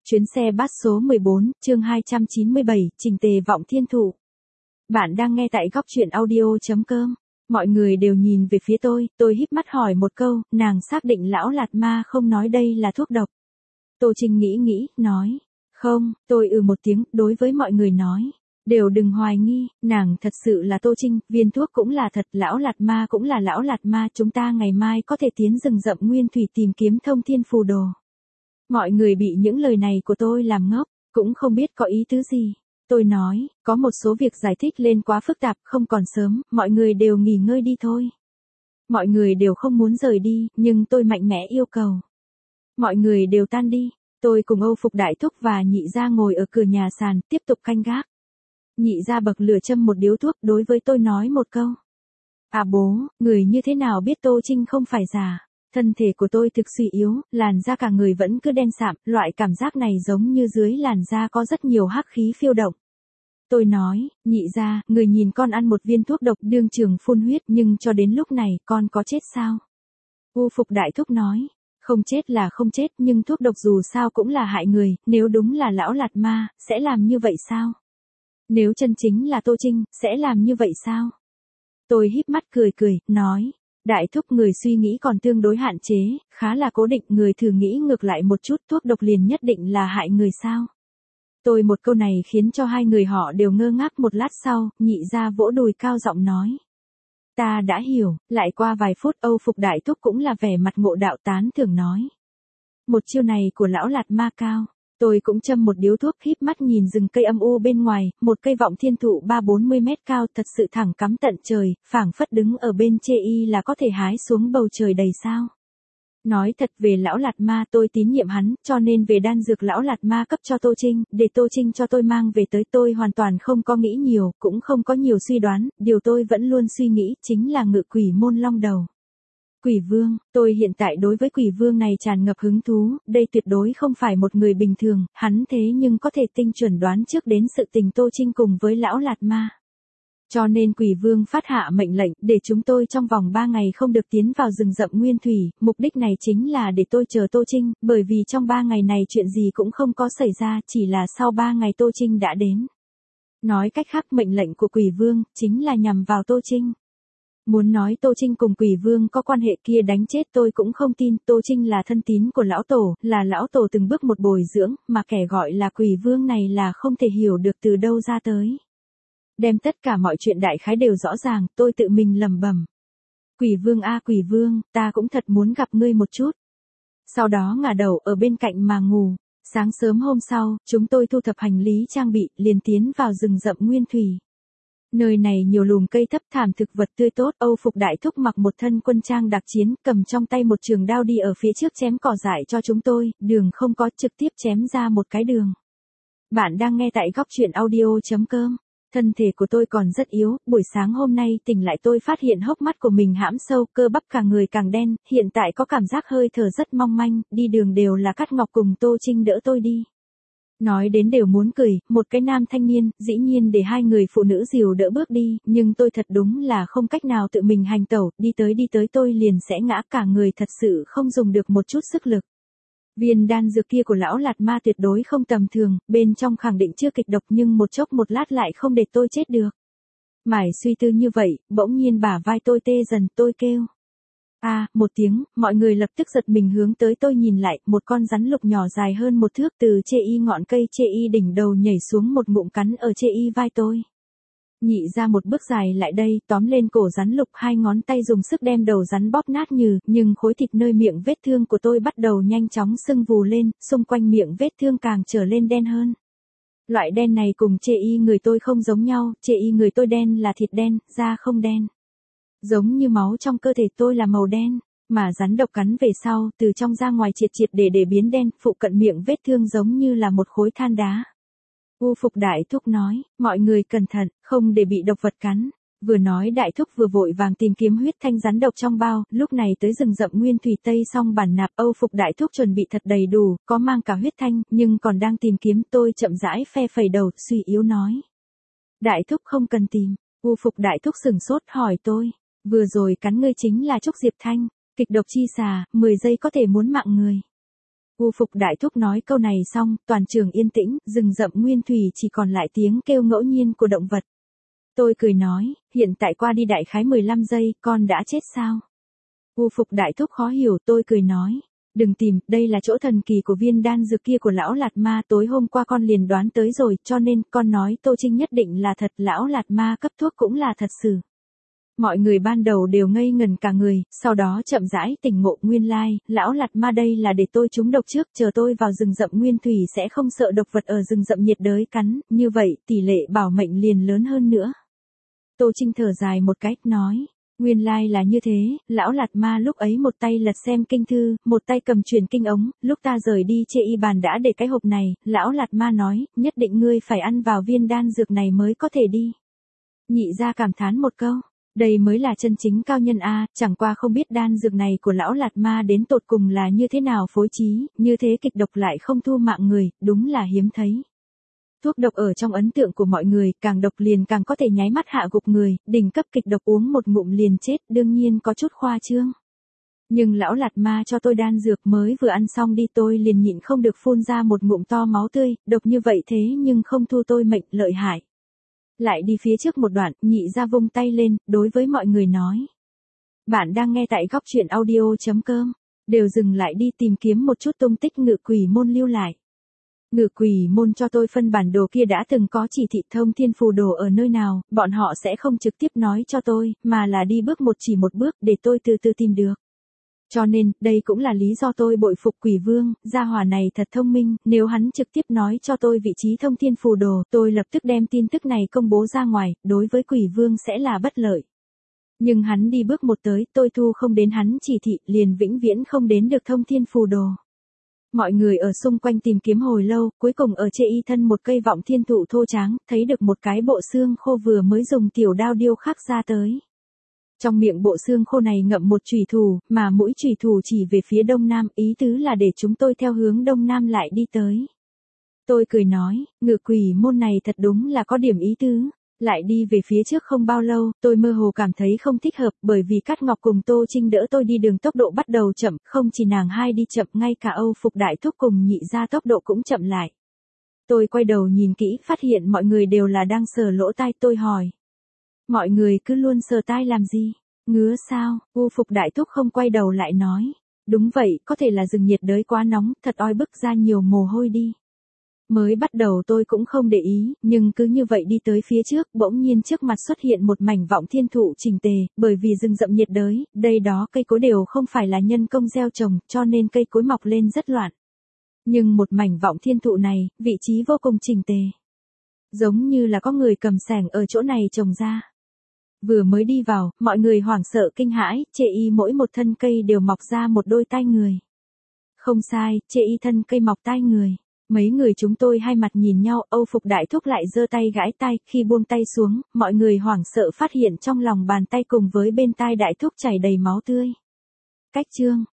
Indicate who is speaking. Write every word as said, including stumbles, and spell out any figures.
Speaker 1: Chuyến xe bus số mười bốn, chương hai trăm chín mươi bảy, Trình Tề Vọng Thiên Thụ. Bạn đang nghe tại góc truyện audio chấm com. Mọi người đều nhìn về phía tôi, tôi híp mắt hỏi một câu, nàng xác định lão Lạt Ma không nói đây là thuốc độc. Tô Trinh nghĩ nghĩ, nói, không, tôi ừ một tiếng, đối với mọi người nói, đều đừng hoài nghi, nàng thật sự là Tô Trinh, viên thuốc cũng là thật, lão Lạt Ma cũng là lão Lạt Ma, chúng ta ngày mai có thể tiến rừng rậm nguyên thủy tìm kiếm thông thiên phù đồ. Mọi người bị những lời này của tôi làm ngốc, cũng không biết có ý tứ gì. Tôi nói, có một số việc giải thích lên quá phức tạp, không còn sớm, mọi người đều nghỉ ngơi đi thôi. Mọi người đều không muốn rời đi, nhưng tôi mạnh mẽ yêu cầu. Mọi người đều tan đi, tôi cùng Âu Phục Đại Thúc và Nhị Gia ngồi ở cửa nhà sàn, tiếp tục canh gác. Nhị Gia bậc lửa châm một điếu thuốc đối với tôi nói một câu. À bố, người như thế nào biết Tô Trinh không phải già? Thân thể của tôi thực suy yếu, làn da cả người vẫn cứ đen sạm, loại cảm giác này giống như dưới làn da có rất nhiều hắc khí phiêu động. Tôi nói, Nhị Gia, người nhìn con ăn một viên thuốc độc đương trường phun huyết nhưng cho đến lúc này con có chết sao? U Phục Đại Thúc nói, không chết là không chết nhưng thuốc độc dù sao cũng là hại người, nếu đúng là lão Lạt Ma, sẽ làm như vậy sao? Nếu chân chính là Tô Trinh, sẽ làm như vậy sao? Tôi híp mắt cười cười, nói. Đại Thúc người suy nghĩ còn tương đối hạn chế, khá là cố định, người thử nghĩ ngược lại một chút, thuốc độc liền nhất định là hại người sao? Tôi một câu này khiến cho hai người họ đều ngơ ngác, một lát sau, Nhị Gia vỗ đùi cao giọng nói. Ta đã hiểu, lại qua vài phút Âu Phục Đại Thúc cũng là vẻ mặt ngộ đạo tán thưởng nói. Một chiêu này của lão Lạt Ma cao. Tôi cũng châm một điếu thuốc híp mắt nhìn rừng cây âm u bên ngoài, một cây vọng thiên thụ ba bốn mươi mét cao thật sự thẳng cắm tận trời, phảng phất đứng ở bên chê y là có thể hái xuống bầu trời đầy sao. Nói thật về lão Lạt Ma tôi tín nhiệm hắn, cho nên về đan dược lão Lạt Ma cấp cho Tô Trinh, để Tô Trinh cho tôi mang về tới tôi hoàn toàn không có nghĩ nhiều, cũng không có nhiều suy đoán, điều tôi vẫn luôn suy nghĩ chính là ngự quỷ môn long đầu. Quỷ vương, tôi hiện tại đối với quỷ vương này tràn ngập hứng thú, đây tuyệt đối không phải một người bình thường, hắn thế nhưng có thể tinh chuẩn đoán trước đến sự tình Tô Trinh cùng với lão Lạt Ma. Cho nên quỷ vương phát hạ mệnh lệnh để chúng tôi trong vòng ba ngày không được tiến vào rừng rậm nguyên thủy, mục đích này chính là để tôi chờ Tô Trinh, bởi vì trong ba ngày này chuyện gì cũng không có xảy ra, chỉ là sau ba ngày Tô Trinh đã đến. Nói cách khác mệnh lệnh của quỷ vương chính là nhằm vào Tô Trinh. Muốn nói Tô Trinh cùng quỷ vương có quan hệ kia đánh chết tôi cũng không tin, Tô Trinh là thân tín của lão tổ, là lão tổ từng bước một bồi dưỡng, mà kẻ gọi là quỷ vương này là không thể hiểu được từ đâu ra tới. Đem tất cả mọi chuyện đại khái đều rõ ràng, tôi tự mình lẩm bẩm. Quỷ vương a quỷ vương, ta cũng thật muốn gặp ngươi một chút. Sau đó ngả đầu ở bên cạnh mà ngủ. Sáng sớm hôm sau, chúng tôi thu thập hành lý trang bị, liền tiến vào rừng rậm nguyên thủy. Nơi này nhiều lùm cây thấp thảm thực vật tươi tốt, Âu Phục Đại Thúc mặc một thân quân trang đặc chiến, cầm trong tay một trường đao đi ở phía trước chém cỏ dại cho chúng tôi, đường không có, trực tiếp chém ra một cái đường. Bạn đang nghe tại góc truyện audio chấm com. Thân thể của tôi còn rất yếu, buổi sáng hôm nay tỉnh lại tôi phát hiện hốc mắt của mình hãm sâu, cơ bắp cả người càng đen, hiện tại có cảm giác hơi thở rất mong manh, đi đường đều là Cát Ngọc cùng Tô Trinh đỡ tôi đi. Nói đến đều muốn cười, một cái nam thanh niên, dĩ nhiên để hai người phụ nữ dìu đỡ bước đi, nhưng tôi thật đúng là không cách nào tự mình hành tẩu, đi tới đi tới tôi liền sẽ ngã, cả người thật sự không dùng được một chút sức lực. Viên đan dược kia của lão Lạt Ma tuyệt đối không tầm thường, bên trong khẳng định chưa kịch độc nhưng một chốc một lát lại không để tôi chết được. Mải suy tư như vậy, bỗng nhiên bả vai tôi tê dần, tôi kêu. À, một tiếng, mọi người lập tức giật mình hướng tới tôi nhìn lại, một con rắn lục nhỏ dài hơn một thước từ chê y ngọn cây chê y đỉnh đầu nhảy xuống một ngụm cắn ở chê y vai tôi. Nhị Ra một bước dài lại đây, tóm lên cổ rắn lục, hai ngón tay dùng sức đem đầu rắn bóp nát nhừ, nhưng khối thịt nơi miệng vết thương của tôi bắt đầu nhanh chóng sưng vù lên, xung quanh miệng vết thương càng trở lên đen hơn. Loại đen này cùng chê y người tôi không giống nhau, chê y người tôi đen là thịt đen, da không đen. Giống như máu trong cơ thể tôi là màu đen, mà rắn độc cắn về sau, từ trong ra ngoài triệt triệt để để biến đen, phụ cận miệng vết thương giống như là một khối than đá. U Phục Đại Thúc nói, mọi người cẩn thận, không để bị độc vật cắn. Vừa nói Đại Thúc vừa vội vàng tìm kiếm huyết thanh rắn độc trong bao, lúc này tới rừng rậm nguyên thủy tây xong bản nạp, Âu Phục Đại Thúc chuẩn bị thật đầy đủ, có mang cả huyết thanh, nhưng còn đang tìm kiếm, tôi chậm rãi phe phẩy đầu, suy yếu nói. Đại Thúc không cần tìm. U Phục Đại Thúc sừng sốt hỏi tôi, vừa rồi cắn ngươi chính là Trúc Diệp Thanh, kịch độc chi xà, mười giây có thể muốn mạng người. U Phục đại thúc nói câu này xong, toàn trường yên tĩnh, rừng rậm nguyên thủy chỉ còn lại tiếng kêu ngẫu nhiên của động vật. Tôi cười nói, hiện tại qua đi đại khái mười lăm giây, con đã chết sao? U Phục đại thúc khó hiểu, tôi cười nói. Đừng tìm, đây là chỗ thần kỳ của viên đan dược kia của lão Lạt Ma, tối hôm qua con liền đoán tới rồi, cho nên con nói Tô Trinh nhất định là thật, lão Lạt Ma cấp thuốc cũng là thật sự. Mọi người ban đầu đều ngây ngần cả người, sau đó chậm rãi tỉnh ngộ, nguyên lai, lão Lạt Ma đây là để tôi trúng độc trước, chờ tôi vào rừng rậm nguyên thủy sẽ không sợ độc vật ở rừng rậm nhiệt đới cắn, như vậy tỷ lệ bảo mệnh liền lớn hơn nữa. Tô Trinh thở dài một cái, nói. Nguyên lai là như thế, lão Lạt Ma lúc ấy một tay lật xem kinh thư, một tay cầm truyền kinh ống, lúc ta rời đi chê y bàn đã để cái hộp này, lão Lạt Ma nói, nhất định ngươi phải ăn vào viên đan dược này mới có thể đi. Nhị gia cảm thán một câu, đây mới là chân chính cao nhân a, chẳng qua không biết đan dược này của lão Lạt Ma đến tột cùng là như thế nào phối trí, như thế kịch độc lại không thu mạng người, đúng là hiếm thấy. Thuốc độc ở trong ấn tượng của mọi người, càng độc liền càng có thể nháy mắt hạ gục người, đỉnh cấp kịch độc uống một ngụm liền chết, đương nhiên có chút khoa trương. Nhưng lão Lạt Ma cho tôi đan dược mới vừa ăn xong đi tôi liền nhịn không được phun ra một ngụm to máu tươi, độc như vậy thế nhưng không thu tôi mệnh, lợi hại. Lại đi phía trước một đoạn, nhị ra vung tay lên, đối với mọi người nói. Bạn đang nghe tại góc truyện audio chấm com, đều dừng lại đi tìm kiếm một chút tung tích Ngự Quỷ môn lưu lại. Ngự Quỷ môn cho tôi phân bản đồ kia đã từng có chỉ thị thông thiên phù đồ ở nơi nào, bọn họ sẽ không trực tiếp nói cho tôi, mà là đi bước một chỉ một bước để tôi từ từ tìm được. Cho nên, đây cũng là lý do tôi bội phục Quỷ Vương, gia hỏa này thật thông minh, nếu hắn trực tiếp nói cho tôi vị trí thông thiên phù đồ, tôi lập tức đem tin tức này công bố ra ngoài, đối với Quỷ Vương sẽ là bất lợi. Nhưng hắn đi bước một tới, tôi thu không đến hắn chỉ thị, liền vĩnh viễn không đến được thông thiên phù đồ. Mọi người ở xung quanh tìm kiếm hồi lâu, cuối cùng ở chê y thân một cây vọng thiên thụ thô tráng, thấy được một cái bộ xương khô vừa mới dùng tiểu đao điêu khắc ra tới. Trong miệng bộ xương khô này ngậm một chùy thủ, mà mũi chùy thủ chỉ về phía đông nam, ý tứ là để chúng tôi theo hướng đông nam lại đi tới. Tôi cười nói, Ngự Quỷ môn này thật đúng là có điểm ý tứ. Lại đi về phía trước không bao lâu, tôi mơ hồ cảm thấy không thích hợp, bởi vì Cát Ngọc cùng Tô Trinh đỡ tôi đi đường tốc độ bắt đầu chậm, không chỉ nàng hai đi chậm, ngay cả Âu Phục đại thúc cùng nhị gia tốc độ cũng chậm lại. Tôi quay đầu nhìn kỹ, phát hiện mọi người đều là đang sờ lỗ tai, tôi hỏi. Mọi người cứ luôn sờ tai làm gì? Ngứa sao? Âu Phục đại thúc không quay đầu lại nói. Đúng vậy, có thể là rừng nhiệt đới quá nóng, thật oi bức ra nhiều mồ hôi đi. Mới bắt đầu tôi cũng không để ý, nhưng cứ như vậy đi tới phía trước, bỗng nhiên trước mặt xuất hiện một mảnh vọng thiên thụ chỉnh tề, bởi vì rừng rậm nhiệt đới, đây đó cây cối đều không phải là nhân công gieo trồng, cho nên cây cối mọc lên rất loạn. Nhưng một mảnh vọng thiên thụ này, vị trí vô cùng chỉnh tề. Giống như là có người cầm xẻng ở chỗ này trồng ra. Vừa mới đi vào, mọi người hoảng sợ kinh hãi, chê y mỗi một thân cây đều mọc ra một đôi tai người. Không sai, chê y thân cây mọc tai người. Mấy người chúng tôi hai mặt nhìn nhau, Âu Phục đại thúc lại giơ tay gãi tai, khi buông tay xuống, mọi người hoảng sợ phát hiện trong lòng bàn tay cùng với bên tai đại thúc chảy đầy máu tươi. Cách chương